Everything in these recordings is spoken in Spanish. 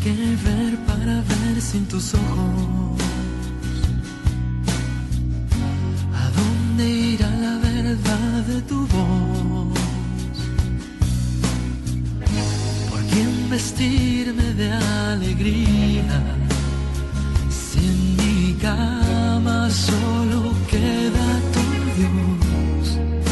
que ver para ver sin tus ojos. ¿A dónde irá la verdad de tu voz? ¿Por quién vestirme de alegría? Si en mi cama solo queda tu Dios.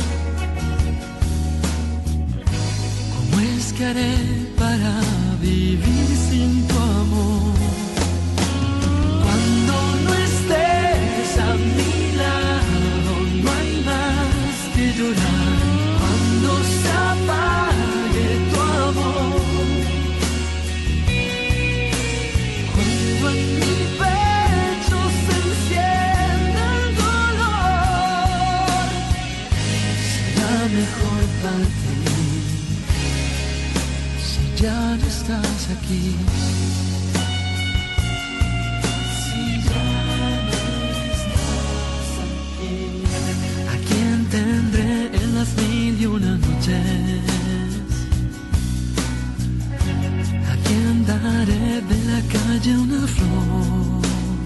¿Cómo es que haré para vivir sin tu amor? Cuando no estés a mi lado, no hay más que llorar. Cuando se apague tu amor, cuando en mi pecho se encienda el dolor, será mejor para ti si ya no estás aquí. Si ya no estás aquí. ¿A quién tendré en las 1001 noches? ¿A quién daré de la calle una flor?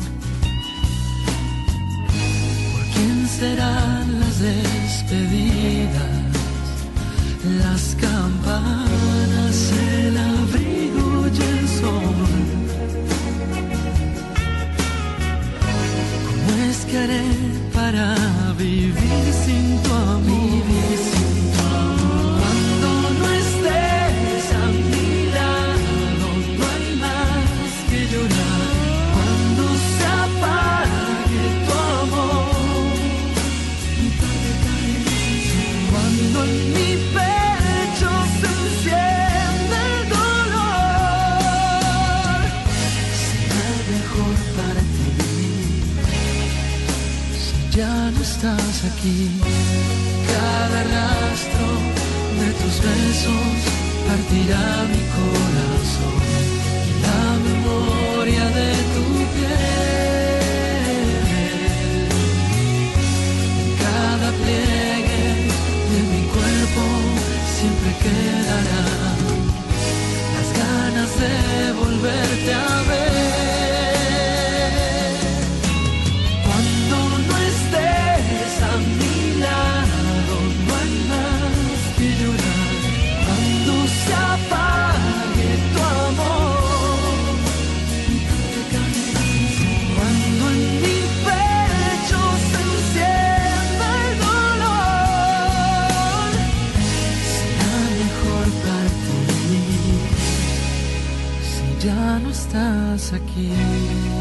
¿Por quién serán las despedidas? Las campanas, el abrigo y el sol. ¿Cómo es que haré para vivir sin tu amor? Cuando no estés a mi lado, no hay más que llorar. Cuando se apague tu amor, cuando en mi pecho se encienda el dolor, será mejor para ti si ya no estás aquí. Cada rastro de tus besos partirá mi corazón y la memoria de tu piel. En cada pliegue de mi cuerpo siempre quedarán las ganas de volverte a ver. Cuando no estés a mi lado, no hay más que llorar. Cuando se apague tu amor, cuando en mi pecho se encienda el dolor, será mejor para ti si ya no estás aquí.